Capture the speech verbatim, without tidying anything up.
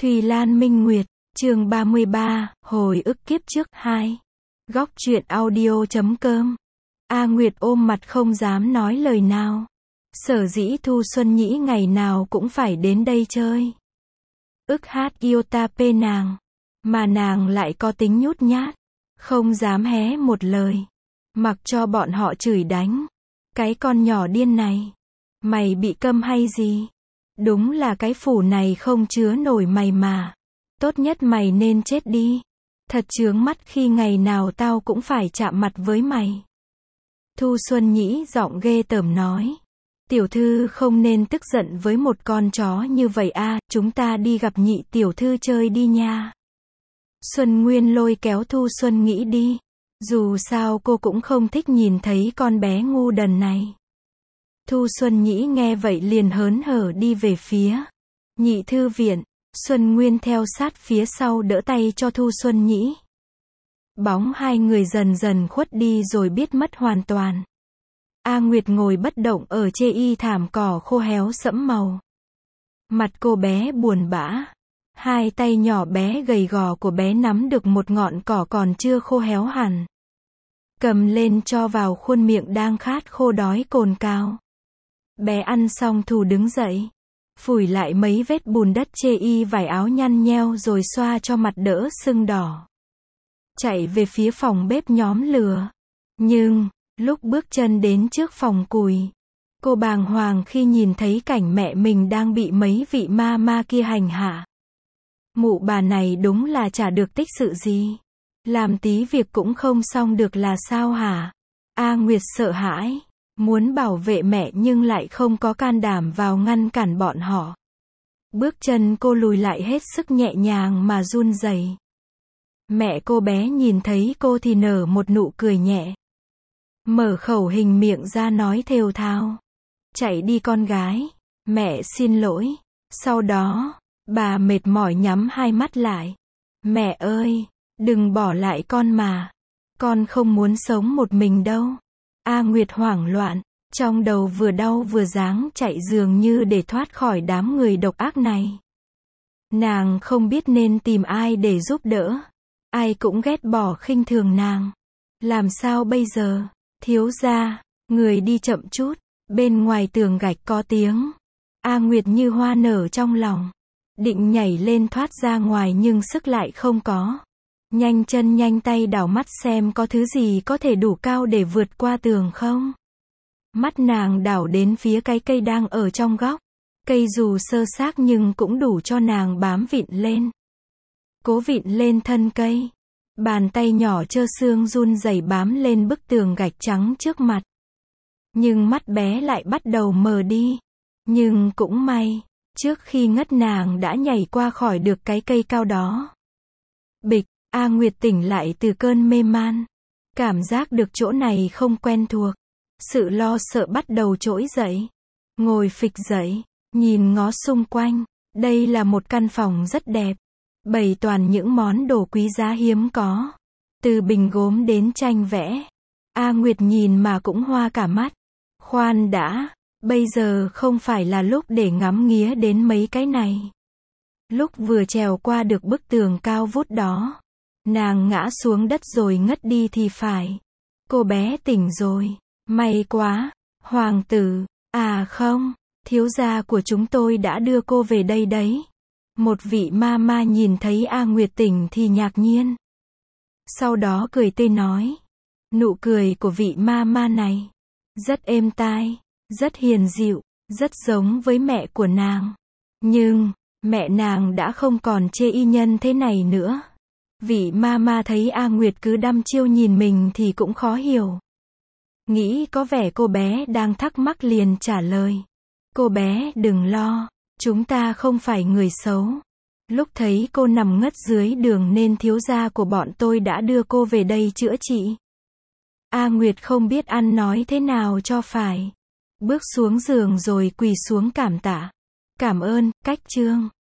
Thùy Lan Minh Nguyệt, chương ba mươi ba, hồi ức kiếp trước hai. Góc truyện audio chấm com. A Nguyệt ôm mặt không dám nói lời nào. Sở dĩ Thu Xuân Nhĩ ngày nào cũng phải đến đây chơi. Ức hát yêu ta pê nàng. Mà nàng lại có tính nhút nhát. Không dám hé một lời. Mặc cho bọn họ chửi đánh. Cái con nhỏ điên này. Mày bị câm hay gì? Đúng là cái phủ này không chứa nổi mày mà. Tốt nhất mày nên chết đi. Thật chướng mắt khi ngày nào tao cũng phải chạm mặt với mày. Thu Xuân Nhĩ giọng ghê tởm nói. Tiểu thư không nên tức giận với một con chó như vậy a, chúng ta đi gặp nhị tiểu thư chơi đi nha. Xuân Nguyên lôi kéo Thu Xuân Nhĩ đi. Dù sao cô cũng không thích nhìn thấy con bé ngu đần này. Thu Xuân Nhĩ nghe vậy liền hớn hở đi về phía nhị thư viện. Xuân Nguyên theo sát phía sau đỡ tay cho Thu Xuân Nhĩ. Bóng hai người dần dần khuất đi rồi biết mất hoàn toàn. A Nguyệt ngồi bất động ở chê y thảm cỏ khô héo sẫm màu. Mặt cô bé buồn bã. Hai tay nhỏ bé gầy gò của bé nắm được một ngọn cỏ còn chưa khô héo hẳn. Cầm lên cho vào khuôn miệng đang khát khô đói cồn cào. Bé ăn xong Thù đứng dậy. Phủi lại mấy vết bùn đất chê y vải áo nhăn nheo rồi xoa cho mặt đỡ sưng đỏ. Chạy về phía phòng bếp nhóm lửa. Nhưng, lúc bước chân đến trước phòng củi, cô bàng hoàng khi nhìn thấy cảnh mẹ mình đang bị mấy vị ma ma kia hành hạ. Mụ bà này đúng là chả được tích sự gì. Làm tí việc cũng không xong được là sao hả? A Nguyệt sợ hãi. Muốn bảo vệ mẹ nhưng lại không có can đảm vào ngăn cản bọn họ. Bước chân cô lùi lại hết sức nhẹ nhàng mà run rẩy. Mẹ cô bé nhìn thấy cô thì nở một nụ cười nhẹ. Mở khẩu hình miệng ra nói thều thào. Chạy đi con gái. Mẹ xin lỗi. Sau đó, bà mệt mỏi nhắm hai mắt lại. Mẹ ơi, đừng bỏ lại con mà. Con không muốn sống một mình đâu. A Nguyệt hoảng loạn, trong đầu vừa đau vừa dáng chạy dường như để thoát khỏi đám người độc ác này. Nàng không biết nên tìm ai để giúp đỡ. Ai cũng ghét bỏ khinh thường nàng. Làm sao bây giờ? Thiếu gia, người đi chậm chút. Bên ngoài tường gạch có tiếng. A Nguyệt như hoa nở trong lòng. Định nhảy lên thoát ra ngoài nhưng sức lại không có. Nhanh chân nhanh tay đảo mắt xem có thứ gì có thể đủ cao để vượt qua tường không. Mắt nàng đảo đến phía cái cây đang ở trong góc. Cây dù sơ xác nhưng cũng đủ cho nàng bám vịn lên. Cố vịn lên thân cây. Bàn tay nhỏ trơ xương run rẩy bám lên bức tường gạch trắng trước mặt. Nhưng mắt bé lại bắt đầu mờ đi. Nhưng cũng may, trước khi ngất nàng đã nhảy qua khỏi được cái cây cao đó. Bịch. A Nguyệt tỉnh lại từ cơn mê man. Cảm giác được chỗ này không quen thuộc. Sự lo sợ bắt đầu trỗi dậy. Ngồi phịch dậy, nhìn ngó xung quanh. Đây là một căn phòng rất đẹp. Bày toàn những món đồ quý giá hiếm có. Từ bình gốm đến tranh vẽ. A Nguyệt nhìn mà cũng hoa cả mắt. Khoan đã, bây giờ không phải là lúc để ngắm nghía đến mấy cái này. Lúc vừa trèo qua được bức tường cao vút đó. Nàng ngã xuống đất rồi ngất đi thì phải. Cô bé tỉnh rồi. May quá. Hoàng tử. À không. Thiếu gia của chúng tôi đã đưa cô về đây đấy. Một vị ma ma nhìn thấy A Nguyệt tỉnh thì ngạc nhiên. Sau đó cười tươi nói. Nụ cười của vị ma ma này. Rất êm tai. Rất hiền dịu. Rất giống với mẹ của nàng. Nhưng, mẹ nàng đã không còn chê y nhân thế này nữa. Vị ma ma thấy A Nguyệt cứ đăm chiêu nhìn mình thì cũng khó hiểu. Nghĩ có vẻ cô bé đang thắc mắc liền trả lời. Cô bé đừng lo, chúng ta không phải người xấu. Lúc thấy cô nằm ngất dưới đường nên thiếu gia của bọn tôi đã đưa cô về đây chữa trị. A Nguyệt không biết ăn nói thế nào cho phải. Bước xuống giường rồi quỳ xuống cảm tạ. Cảm ơn, cách trương.